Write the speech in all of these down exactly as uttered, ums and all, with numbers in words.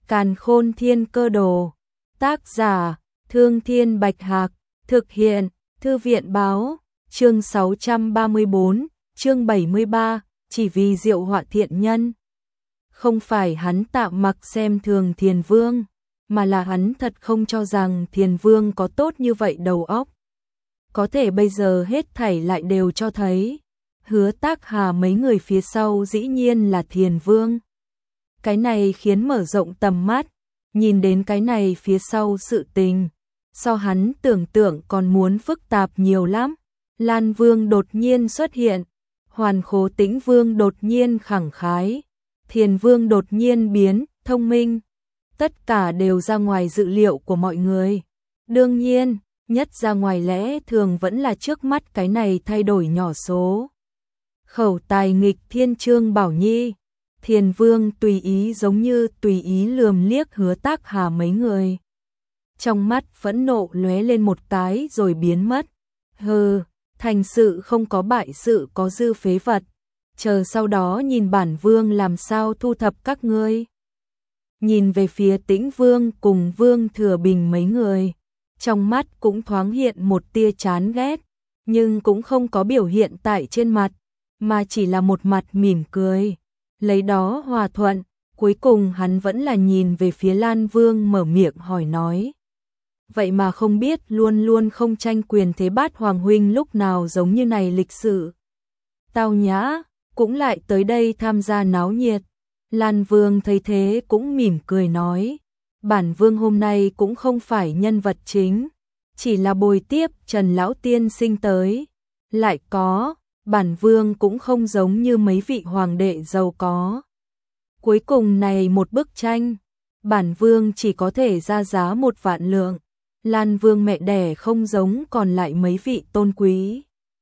Càn Khôn Thiên Cơ Đồ. Tác giả: Thương Thiên Bạch Hạc. Thực hiện: Thư viện báo. Chương sáu trăm ba mươi bốn, chương bảy mươi ba, chỉ vì diệu họa thiện nhân. Không phải hắn tạm mặc xem thường Thiền Vương, mà là hắn thật không cho rằng Thiền Vương có tốt như vậy đầu óc. Có thể bây giờ hết thảy lại đều cho thấy, Hứa Tác Hà mấy người phía sau dĩ nhiên là Thiền Vương. Cái này khiến mở rộng tầm mắt, nhìn đến cái này phía sau sự tình, so hắn tưởng tượng còn muốn phức tạp nhiều lắm. Lan Vương đột nhiên xuất hiện, Hoàn Khố Tĩnh Vương đột nhiên khẳng khái, Thiền Vương đột nhiên biến thông minh, tất cả đều ra ngoài dự liệu của mọi người. Đương nhiên, nhất ra ngoài lẽ thường vẫn là trước mắt cái này thay đổi nhỏ số. Khẩu tài nghịch thiên Trương Bảo Nhi. Thiền Vương tùy ý giống như tùy ý lườm liếc Hứa Tác Hà mấy người. Trong mắt phẫn nộ lóe lên một cái rồi biến mất. Hừ, thành sự không có bại sự có dư phế vật. Chờ sau đó nhìn bản Vương làm sao thu thập các ngươi. Nhìn về phía Tĩnh Vương cùng Vương Thừa Bình mấy người. Trong mắt cũng thoáng hiện một tia chán ghét, nhưng cũng không có biểu hiện tại trên mặt, mà chỉ là một mặt mỉm cười. Lấy đó hòa thuận, cuối cùng hắn vẫn là nhìn về phía Lan Vương mở miệng hỏi nói. Vậy mà không biết luôn luôn không tranh quyền thế Bát Hoàng huynh lúc nào giống như này lịch sự. Tao nhã, cũng lại tới đây tham gia náo nhiệt. Lan Vương thấy thế cũng mỉm cười nói. Bản Vương hôm nay cũng không phải nhân vật chính, chỉ là bồi tiếp Trần Lão Tiên Sinh tới. Lại có, bản Vương cũng không giống như mấy vị hoàng đệ giàu có. Cuối cùng này một bức tranh, bản Vương chỉ có thể ra giá một vạn lượng. Lan Vương mẹ đẻ không giống còn lại mấy vị tôn quý.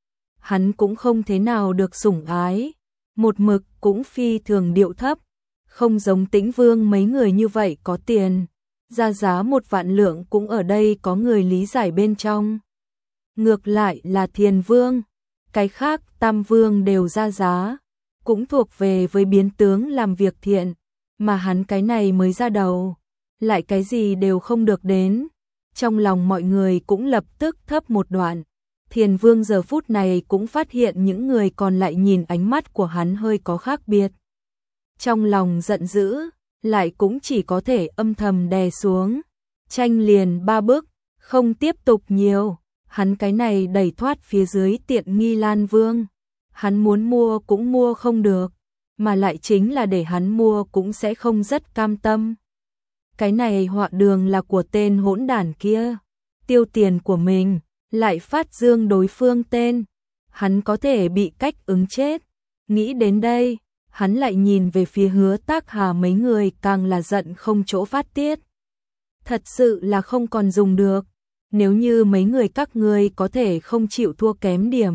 Hắn cũng không thế nào được sủng ái, một mực cũng phi thường điệu thấp, không giống Tĩnh Vương mấy người như vậy có tiền. Ra giá một vạn lượng cũng ở đây có người lý giải bên trong. Ngược lại là Thiền Vương, cái khác Tam Vương đều ra giá, cũng thuộc về với biến tướng làm việc thiện, mà hắn cái này mới ra đầu, lại cái gì đều không được đến. Trong lòng mọi người cũng lập tức thấp một đoạn. Thiền Vương giờ phút này cũng phát hiện những người còn lại nhìn ánh mắt của hắn hơi có khác biệt. Trong lòng giận dữ, lại cũng chỉ có thể âm thầm đè xuống. Tranh liền ba bước, không tiếp tục nhiều. Hắn cái này đẩy thoát phía dưới tiện nghi Lan Vương. Hắn muốn mua cũng mua không được, mà lại chính là để hắn mua cũng sẽ không rất cam tâm. Cái này họa đường là của tên hỗn đản kia, tiêu tiền của mình, lại phát dương đối phương tên. Hắn có thể bị cách ứng chết. Nghĩ đến đây, hắn lại nhìn về phía Hứa Tác Hà mấy người càng là giận không chỗ phát tiết. Thật sự là không còn dùng được. Nếu như mấy người các ngươi có thể không chịu thua kém điểm,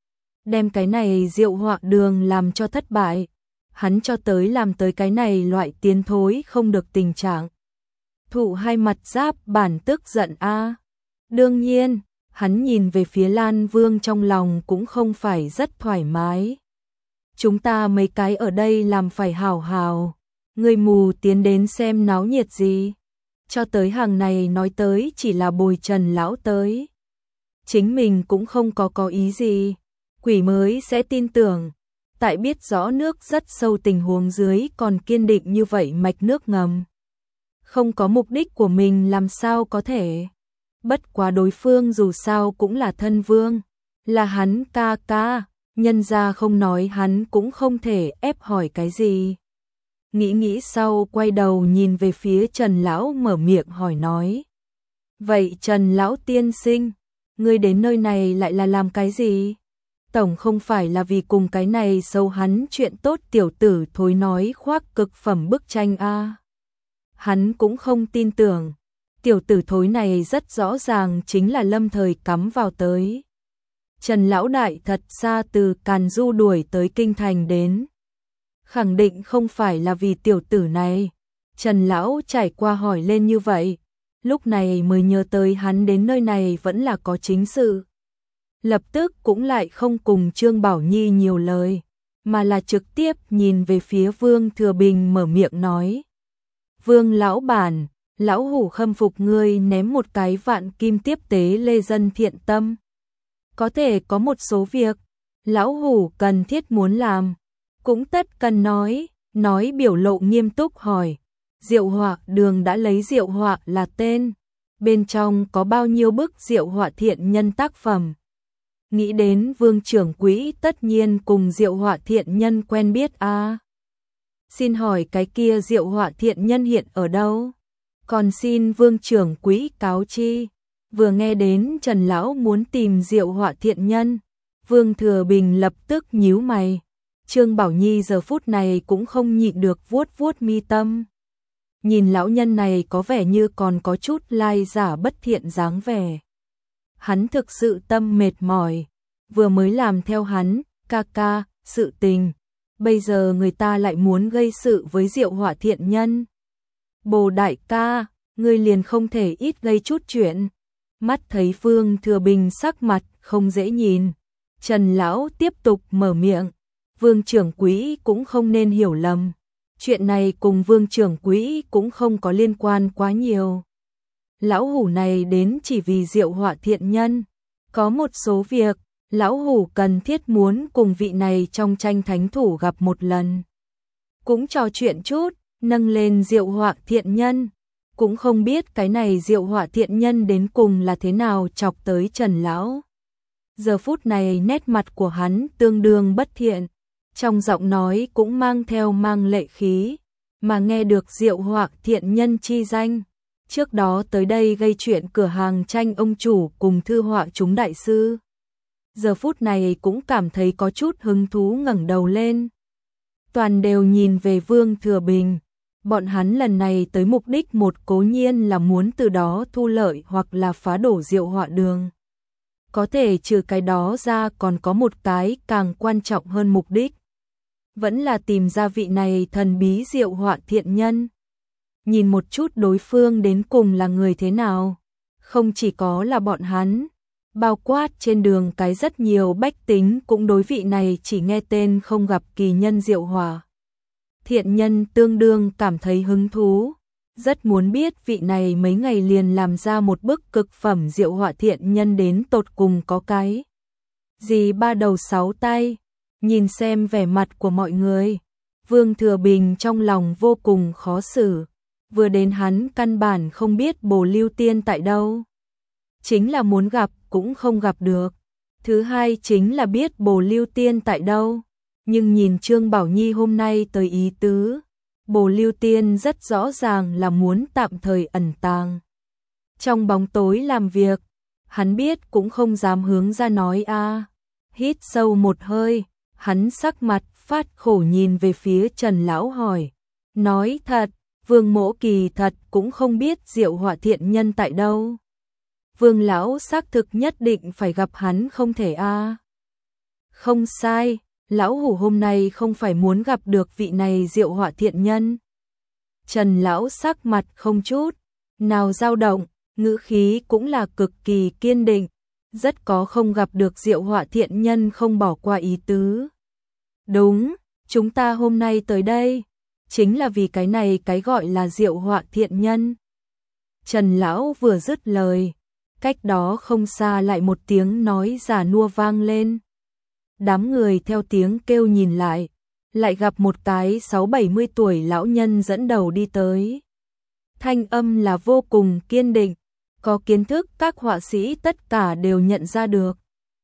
đem cái này diệu họa đường làm cho thất bại, hắn cho tới làm tới cái này loại tiến thối không được tình trạng. Thụ hai mặt giáp bản tức giận a. Đương nhiên, hắn nhìn về phía Lan Vương trong lòng cũng không phải rất thoải mái. Chúng ta mấy cái ở đây làm phải hào hào, người mù tiến đến xem náo nhiệt gì. Cho tới hàng này nói tới chỉ là bồi Trần Lão tới. Chính mình cũng không có có ý gì, quỷ mới sẽ tin tưởng. Tại biết rõ nước rất sâu tình huống dưới còn kiên định như vậy mạch nước ngầm. Không có mục đích của mình làm sao có thể. Bất quá đối phương dù sao cũng là thân vương, là hắn ca ca, nhân ra không nói hắn cũng không thể ép hỏi cái gì. Nghĩ nghĩ sau quay đầu nhìn về phía Trần Lão mở miệng hỏi nói. Vậy Trần Lão tiên sinh, ngươi đến nơi này lại là làm cái gì? Tổng không phải là vì cùng cái này sâu hắn chuyện tốt tiểu tử thối nói khoác cực phẩm bức tranh a. Hắn cũng không tin tưởng. Tiểu tử thối này rất rõ ràng chính là lâm thời cắm vào tới. Trần Lão đại thật xa từ Càn Du đuổi tới kinh thành đến. Khẳng định không phải là vì tiểu tử này. Trần Lão trải qua hỏi lên như vậy, lúc này mới nhớ tới hắn đến nơi này vẫn là có chính sự. Lập tức cũng lại không cùng Trương Bảo Nhi nhiều lời, mà là trực tiếp nhìn về phía Vương Thừa Bình mở miệng nói. Vương lão bản, lão hủ khâm phục ngươi ném một cái vạn kim tiếp tế lê dân thiện tâm. Có thể có một số việc, lão hủ cần thiết muốn làm, cũng tất cần nói, nói biểu lộ nghiêm túc hỏi. Diệu họa đường đã lấy diệu họa là tên, bên trong có bao nhiêu bức diệu họa thiện nhân tác phẩm. Nghĩ đến Vương trưởng quỹ tất nhiên cùng diệu họa thiện nhân quen biết a. À. Xin hỏi cái kia diệu họa thiện nhân hiện ở đâu? Còn xin Vương trưởng quỹ cáo chi. Vừa nghe đến Trần lão muốn tìm diệu họa thiện nhân, Vương Thừa Bình lập tức nhíu mày. Trương Bảo Nhi giờ phút này cũng không nhịn được vuốt vuốt mi tâm. Nhìn lão nhân này có vẻ như còn có chút lai giả bất thiện dáng vẻ. Hắn thực sự tâm mệt mỏi, vừa mới làm theo hắn, ca ca, sự tình. Bây giờ người ta lại muốn gây sự với diệu họa thiện nhân. Bồ đại ca, ngươi liền không thể ít gây chút chuyện. Mắt thấy Vương Thừa Bình sắc mặt không dễ nhìn. Trần lão tiếp tục mở miệng. Vương trưởng quỹ cũng không nên hiểu lầm. Chuyện này cùng Vương trưởng quỹ cũng không có liên quan quá nhiều. Lão hủ này đến chỉ vì diệu họa thiện nhân. Có một số việc, lão hủ cần thiết muốn cùng vị này trong tranh thánh thủ gặp một lần. Cũng trò chuyện chút, nâng lên diệu họa thiện nhân. Cũng không biết cái này diệu họa thiện nhân đến cùng là thế nào chọc tới Trần lão. Giờ phút này nét mặt của hắn tương đương bất thiện. Trong giọng nói cũng mang theo mang lệ khí, mà nghe được diệu họa thiện nhân chi danh. Trước đó tới đây gây chuyện cửa hàng tranh ông chủ cùng thư họa chúng đại sư. Giờ phút này cũng cảm thấy có chút hứng thú ngẩng đầu lên. Toàn đều nhìn về Vương Thừa Bình. Bọn hắn lần này tới mục đích một cố nhiên là muốn từ đó thu lợi hoặc là phá đổ diệu họa đường. Có thể trừ cái đó ra còn có một cái càng quan trọng hơn mục đích. Vẫn là tìm ra vị này thần bí diệu họa thiện nhân. Nhìn một chút đối phương đến cùng là người thế nào. Không chỉ có là bọn hắn, bao quát trên đường cái rất nhiều bách tính cũng đối vị này chỉ nghe tên không gặp kỳ nhân diệu họa thiện nhân tương đương cảm thấy hứng thú. Rất muốn biết vị này mấy ngày liền làm ra một bức cực phẩm diệu họa thiện nhân đến tột cùng có cái gì ba đầu sáu tay. Nhìn xem vẻ mặt của mọi người, Vương Thừa Bình trong lòng vô cùng khó xử. Vừa đến hắn căn bản không biết Bồ Lưu Tiên tại đâu. Chính là muốn gặp cũng không gặp được. Thứ hai chính là biết Bồ Lưu Tiên tại đâu. Nhưng nhìn Trương Bảo Nhi hôm nay tới ý tứ, Bồ Lưu Tiên rất rõ ràng là muốn tạm thời ẩn tàng. Trong bóng tối làm việc, hắn biết cũng không dám hướng ra nói a. À. Hít sâu một hơi, hắn sắc mặt phát khổ nhìn về phía Trần lão hỏi. Nói thật, Vương mỗ kỳ thật cũng không biết diệu họa thiện nhân tại đâu. Vương lão xác thực nhất định phải gặp hắn không thể a. À. Không sai, lão hủ hôm nay không phải muốn gặp được vị này diệu họa thiện nhân. Trần lão sắc mặt không chút nào dao động, ngữ khí cũng là cực kỳ kiên định, rất có không gặp được diệu họa thiện nhân không bỏ qua ý tứ. Đúng, chúng ta hôm nay tới đây, chính là vì cái này cái gọi là diệu họa thiện nhân. Trần lão vừa dứt lời, cách đó không xa lại một tiếng nói già nua vang lên. Đám người theo tiếng kêu nhìn lại, lại gặp một cái sáu bảy mươi tuổi lão nhân dẫn đầu đi tới. Thanh âm là vô cùng kiên định, có kiến thức các họa sĩ tất cả đều nhận ra được.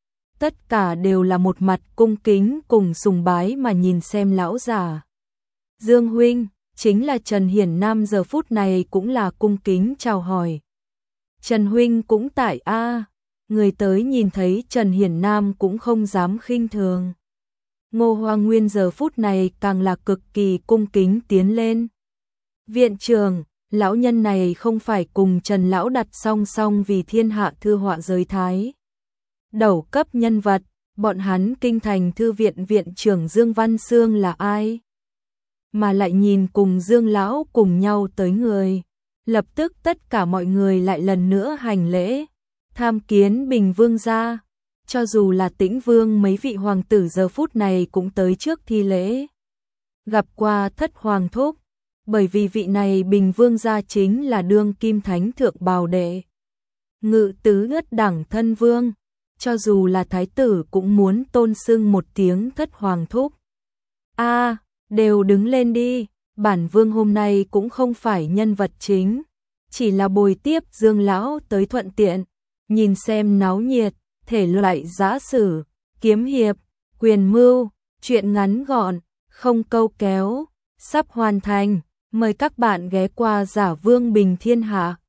Tất cả đều là một mặt cung kính cùng sùng bái mà nhìn xem lão già. Dương huynh, chính là Trần Hiển Nam giờ phút này cũng là cung kính chào hỏi. Trần huynh cũng tại a. À. Người tới nhìn thấy Trần Hiển Nam cũng không dám khinh thường. Ngô Hoa Nguyên giờ phút này càng là cực kỳ cung kính tiến lên. Viện trưởng, lão nhân này không phải cùng Trần lão đặt song song vì thiên hạ thư họa giới thái đầu cấp nhân vật, bọn hắn kinh thành thư viện viện trưởng Dương Văn Xương là ai? Mà lại nhìn cùng Dương lão cùng nhau tới người, lập tức tất cả mọi người lại lần nữa hành lễ, tham kiến Bình Vương gia. Cho dù là Tĩnh Vương mấy vị hoàng tử giờ phút này cũng tới trước thi lễ. Gặp qua thất hoàng thúc, bởi vì vị này Bình Vương gia chính là đương kim thánh thượng bào đệ. Ngự tứ ất đẳng thân vương, cho dù là thái tử cũng muốn tôn xưng một tiếng thất hoàng thúc. A, đều đứng lên đi, bản vương hôm nay cũng không phải nhân vật chính, chỉ là bồi tiếp Dương lão tới thuận tiện, nhìn xem náo nhiệt, thể loại giã sử, kiếm hiệp, quyền mưu, chuyện ngắn gọn, không câu kéo, sắp hoàn thành, mời các bạn ghé qua Giả Vương Bình Thiên Hạ.